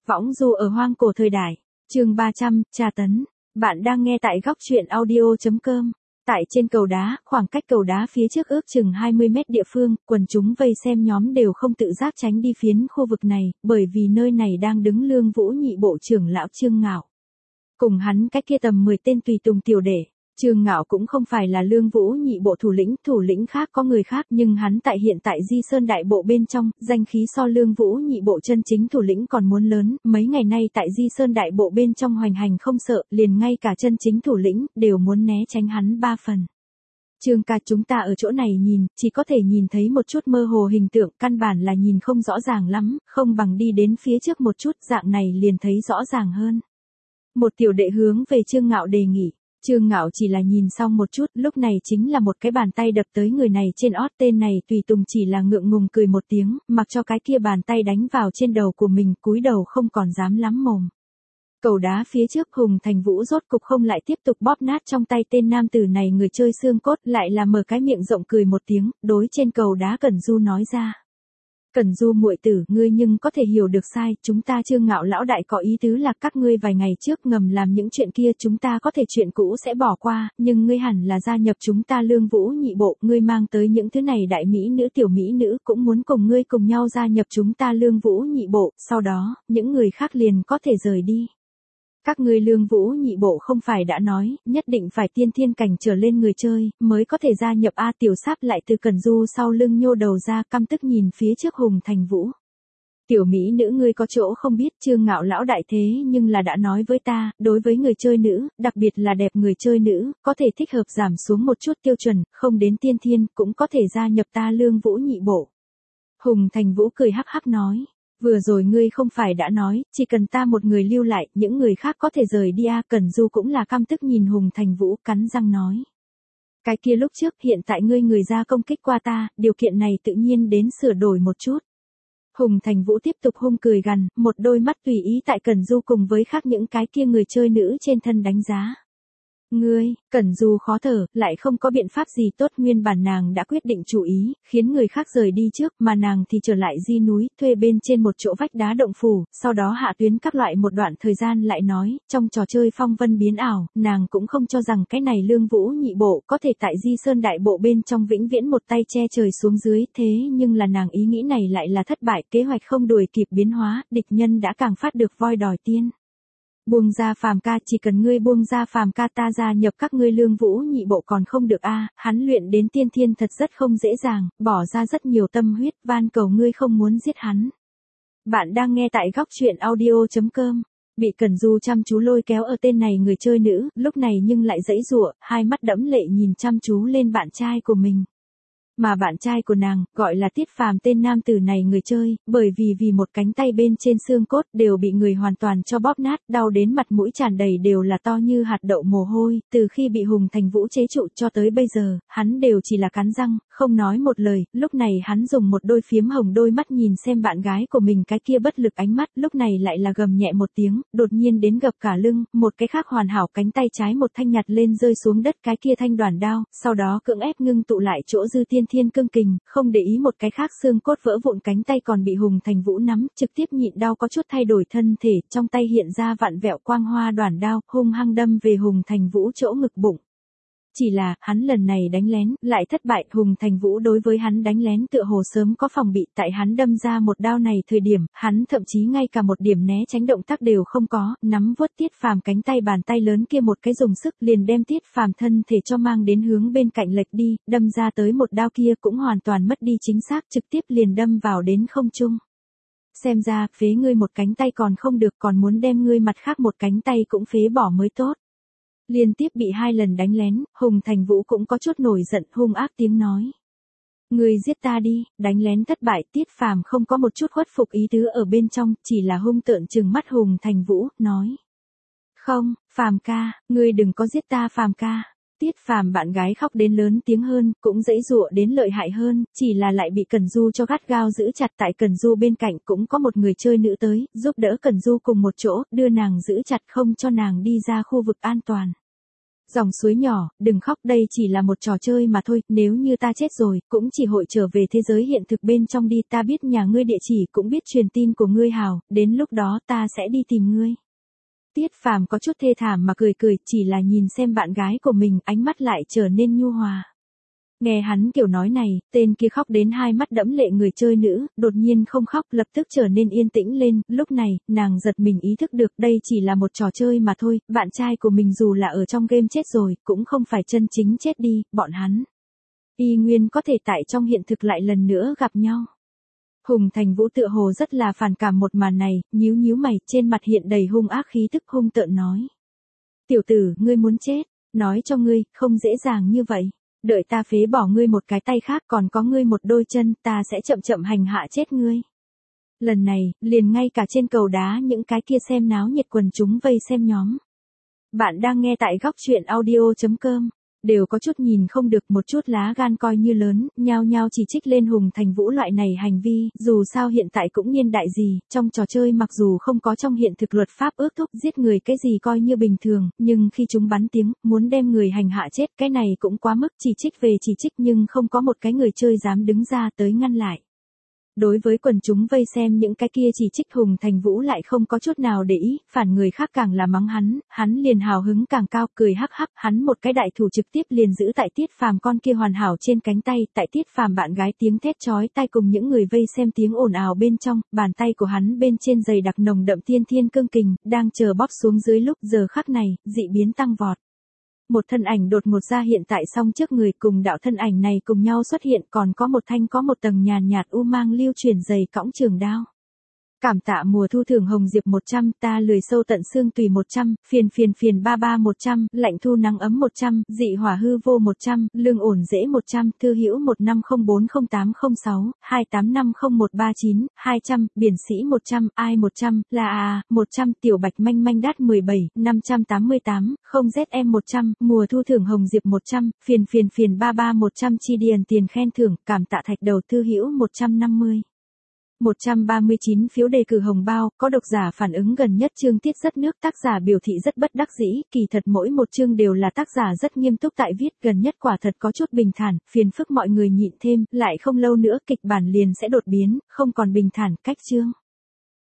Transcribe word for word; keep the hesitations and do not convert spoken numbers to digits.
Võng du ở hoang cổ thời đại. Chương ba trăm, tra tấn. Bạn đang nghe tại góc truyện audio chấm com. Tại trên cầu đá, khoảng cách cầu đá phía trước ước chừng hai mươi mét địa phương, quần chúng vây xem nhóm đều không tự giác tránh đi phiến khu vực này, bởi vì nơi này đang đứng Lương Vũ Nhị bộ trưởng lão Trương Ngạo. Cùng hắn cách kia tầm mười tên tùy tùng tiểu đệ. Trương Ngạo cũng không phải là Lương Vũ Nhị bộ thủ lĩnh, thủ lĩnh khác có người khác, nhưng hắn tại hiện tại Di Sơn đại bộ bên trong, danh khí so Lương Vũ Nhị bộ chân chính thủ lĩnh còn muốn lớn, mấy ngày nay tại Di Sơn đại bộ bên trong hoành hành không sợ, liền ngay cả chân chính thủ lĩnh đều muốn né tránh hắn ba phần. Trương ca, chúng ta ở chỗ này nhìn, chỉ có thể nhìn thấy một chút mơ hồ hình tượng, căn bản là nhìn không rõ ràng lắm, không bằng đi đến phía trước một chút, dạng này liền thấy rõ ràng hơn. Một tiểu đệ hướng về Trương Ngạo đề nghị. Trương Ngạo chỉ là nhìn xong một chút, lúc này chính là một cái bàn tay đập tới người này trên ót, tên này tùy tùng chỉ là ngượng ngùng cười một tiếng, mặc cho cái kia bàn tay đánh vào trên đầu của mình, cúi đầu không còn dám lắm mồm. Cầu đá phía trước, Hùng Thành Vũ rốt cục không lại tiếp tục bóp nát trong tay tên nam tử này người chơi xương cốt, lại là mở cái miệng rộng cười một tiếng, đối trên cầu đá Cẩn Du nói ra. Cẩn Du muội tử, ngươi nhưng có thể hiểu được sai, chúng ta Trương Ngạo lão đại có ý tứ là các ngươi vài ngày trước ngầm làm những chuyện kia, chúng ta có thể chuyện cũ sẽ bỏ qua, nhưng ngươi hẳn là gia nhập chúng ta Lương Vũ Nhị bộ, ngươi mang tới những thứ này đại mỹ nữ tiểu mỹ nữ cũng muốn cùng ngươi cùng nhau gia nhập chúng ta Lương Vũ Nhị bộ, sau đó, những người khác liền có thể rời đi. Các ngươi Lương Vũ Nhị bộ không phải đã nói, nhất định phải tiên thiên cảnh trở lên người chơi, mới có thể gia nhập A. Tiểu Sáp lại từ Cẩn Du sau lưng nhô đầu ra, căm tức nhìn phía trước Hùng Thành Vũ. Tiểu mỹ nữ ngươi có chỗ không biết, Trương Ngạo lão đại thế nhưng là đã nói với ta, đối với người chơi nữ, đặc biệt là đẹp người chơi nữ, có thể thích hợp giảm xuống một chút tiêu chuẩn, không đến tiên thiên, cũng có thể gia nhập ta Lương Vũ Nhị bộ. Hùng Thành Vũ cười hắc hắc nói. Vừa rồi ngươi không phải đã nói, chỉ cần ta một người lưu lại, những người khác có thể rời đi à, Cẩn Du cũng là căm tức nhìn Hùng Thành Vũ, cắn răng nói. Cái kia lúc trước, hiện tại ngươi người ra công kích qua ta, điều kiện này tự nhiên đến sửa đổi một chút. Hùng Thành Vũ tiếp tục hung cười gằn, một đôi mắt tùy ý tại Cẩn Du cùng với khác những cái kia người chơi nữ trên thân đánh giá. Ngươi, Cẩn Du khó thở, lại không có biện pháp gì tốt, nguyên bản nàng đã quyết định chủ ý, khiến người khác rời đi trước, mà nàng thì trở lại Di núi, thuê bên trên một chỗ vách đá động phủ, sau đó hạ tuyến các loại một đoạn thời gian lại nói, trong trò chơi phong vân biến ảo, nàng cũng không cho rằng cái này Lương Vũ Nhị bộ có thể tại Di Sơn đại bộ bên trong vĩnh viễn một tay che trời xuống dưới, thế nhưng là nàng ý nghĩ này lại là thất bại, kế hoạch không đuổi kịp biến hóa, địch nhân đã càng phát được voi đòi tiên. Buông ra Phàm ca, chỉ cần ngươi buông ra Phàm ca ta gia nhập các ngươi Lương Vũ Nhị bộ còn không được a, à, hắn luyện đến tiên thiên thật rất không dễ dàng, bỏ ra rất nhiều tâm huyết, van cầu ngươi không muốn giết hắn. Bạn đang nghe tại góc truyện audio chấm com. Bị Cẩn Du chăm chú lôi kéo ở tên này người chơi nữ, lúc này nhưng lại giãy giụa, hai mắt đẫm lệ nhìn chăm chú lên bạn trai của mình. Mà bạn trai của nàng, gọi là Tiết Phàm tên nam tử này người chơi, bởi vì vì một cánh tay bên trên xương cốt đều bị người hoàn toàn cho bóp nát, đau đến mặt mũi tràn đầy đều là to như hạt đậu mồ hôi, từ khi bị Hùng Thành Vũ chế trụ cho tới bây giờ, hắn đều chỉ là cắn răng, không nói một lời, lúc này hắn dùng một đôi phiếm hồng đôi mắt nhìn xem bạn gái của mình cái kia bất lực ánh mắt, lúc này lại là gầm nhẹ một tiếng, đột nhiên đến gập cả lưng, một cái khác hoàn hảo cánh tay trái một thanh nhặt lên rơi xuống đất cái kia thanh đoàn đao, sau đó cưỡng ép ngưng tụ lại chỗ dư tiên thiên cương kình, không để ý một cái khác xương cốt vỡ vụn cánh tay còn bị Hùng Thành Vũ nắm, trực tiếp nhịn đau có chút thay đổi thân thể, trong tay hiện ra vặn vẹo quang hoa đoàn đao, hung hăng đâm về Hùng Thành Vũ chỗ ngực bụng. Chỉ là, hắn lần này đánh lén, lại thất bại, Hùng Thành Vũ đối với hắn đánh lén tựa hồ sớm có phòng bị, tại hắn đâm ra một đao này thời điểm, hắn thậm chí ngay cả một điểm né tránh động tác đều không có, nắm vuốt Tiết Phàm cánh tay bàn tay lớn kia một cái dùng sức liền đem Tiết Phàm thân thể cho mang đến hướng bên cạnh lệch đi, đâm ra tới một đao kia cũng hoàn toàn mất đi chính xác, trực tiếp liền đâm vào đến không trung. Xem ra, phế ngươi một cánh tay còn không được, còn muốn đem ngươi mặt khác một cánh tay cũng phế bỏ mới tốt. Liên tiếp bị hai lần đánh lén, Hùng Thành Vũ cũng có chút nổi giận, hung ác tiếng nói. Ngươi giết ta đi, đánh lén thất bại, Tiết Phàm không có một chút khuất phục ý tứ ở bên trong, chỉ là hung tợn trừng mắt Hùng Thành Vũ, nói. Không, Phàm ca, ngươi đừng có giết ta Phàm ca. Tiết Phàm bạn gái khóc đến lớn tiếng hơn, cũng giãy giụa đến lợi hại hơn, chỉ là lại bị Cẩn Du cho gắt gao giữ chặt, tại Cẩn Du bên cạnh cũng có một người chơi nữ tới, giúp đỡ Cẩn Du cùng một chỗ, đưa nàng giữ chặt không cho nàng đi ra khu vực an toàn. Dòng suối nhỏ, đừng khóc, đây chỉ là một trò chơi mà thôi, nếu như ta chết rồi, cũng chỉ hội trở về thế giới hiện thực bên trong đi, ta biết nhà ngươi địa chỉ, cũng biết truyền tin của ngươi hào, đến lúc đó ta sẽ đi tìm ngươi. Tiết Phàm có chút thê thảm mà cười cười, chỉ là nhìn xem bạn gái của mình, ánh mắt lại trở nên nhu hòa. Nghe hắn kiểu nói này, tên kia khóc đến hai mắt đẫm lệ người chơi nữ, đột nhiên không khóc, lập tức trở nên yên tĩnh lên, lúc này, nàng giật mình ý thức được đây chỉ là một trò chơi mà thôi, bạn trai của mình dù là ở trong game chết rồi, cũng không phải chân chính chết đi, bọn hắn y nguyên có thể tại trong hiện thực lại lần nữa gặp nhau. Hùng Thành Vũ tựa hồ rất là phản cảm một màn này, nhíu nhíu mày, trên mặt hiện đầy hung ác khí tức, hung tợn nói. Tiểu tử, ngươi muốn chết, nói cho ngươi, không dễ dàng như vậy. Đợi ta phế bỏ ngươi một cái tay khác, còn có ngươi một đôi chân, ta sẽ chậm chậm hành hạ chết ngươi. Lần này, liền ngay cả trên cầu đá những cái kia xem náo nhiệt quần chúng vây xem nhóm. Bạn đang nghe tại góc truyện audio chấm com. Đều có chút nhìn không được, một chút lá gan coi như lớn, nhao nhao chỉ trích lên Hùng Thành Vũ loại này hành vi, dù sao hiện tại cũng niên đại gì, trong trò chơi mặc dù không có trong hiện thực luật pháp ước thúc giết người cái gì coi như bình thường, nhưng khi chúng bắn tiếng, muốn đem người hành hạ chết, cái này cũng quá mức, chỉ trích về chỉ trích nhưng không có một cái người chơi dám đứng ra tới ngăn lại. Đối với quần chúng vây xem những cái kia chỉ trích Hùng Thành Vũ lại không có chút nào để ý, phản người khác càng là mắng hắn, hắn liền hào hứng càng cao, cười hắc hắc, hắn một cái đại thủ trực tiếp liền giữ tại Tiết Phàm con kia hoàn hảo trên cánh tay, tại Tiết Phàm bạn gái tiếng thét chói tai cùng những người vây xem tiếng ồn ào bên trong, bàn tay của hắn bên trên dày đặc nồng đậm tiên thiên cương kình, đang chờ bóp xuống dưới lúc giờ khắc này, dị biến tăng vọt. Một thân ảnh đột ngột ra hiện tại song trước người, cùng đạo thân ảnh này cùng nhau xuất hiện, còn có một thanh có một tầng nhàn nhạt u mang lưu chuyển dày cõng trường đao. Cảm tạ mùa thu thưởng hồng diệp một trăm, ta lười sâu tận xương tùy một trăm, phiền phiền phiền ba ba một trăm, lạnh thu nắng ấm một trăm, dị hỏa hư vô một trăm, lương ổn dễ một trăm, thư hữu một năm không bốn không tám không sáu, hai tám năm không một ba chín, hai trăm, biển sĩ một trăm, ai một trăm, là à, một trăm, tiểu bạch manh manh đát mười bảy, năm trăm tám mươi tám, không Z em một trăm, mùa thu thưởng hồng diệp một trăm, phiền phiền phiền ba ba một trăm chi điền tiền khen thưởng, cảm tạ thạch đầu thư hữu một trăm năm mươi. một trăm ba mươi chín phiếu đề cử hồng bao, có độc giả phản ứng gần nhất chương tiết rất nước, tác giả biểu thị rất bất đắc dĩ, kỳ thật mỗi một chương đều là tác giả rất nghiêm túc tại viết, gần nhất quả thật có chút bình thản, phiền phức mọi người nhịn thêm, lại không lâu nữa kịch bản liền sẽ đột biến, không còn bình thản, cách chương.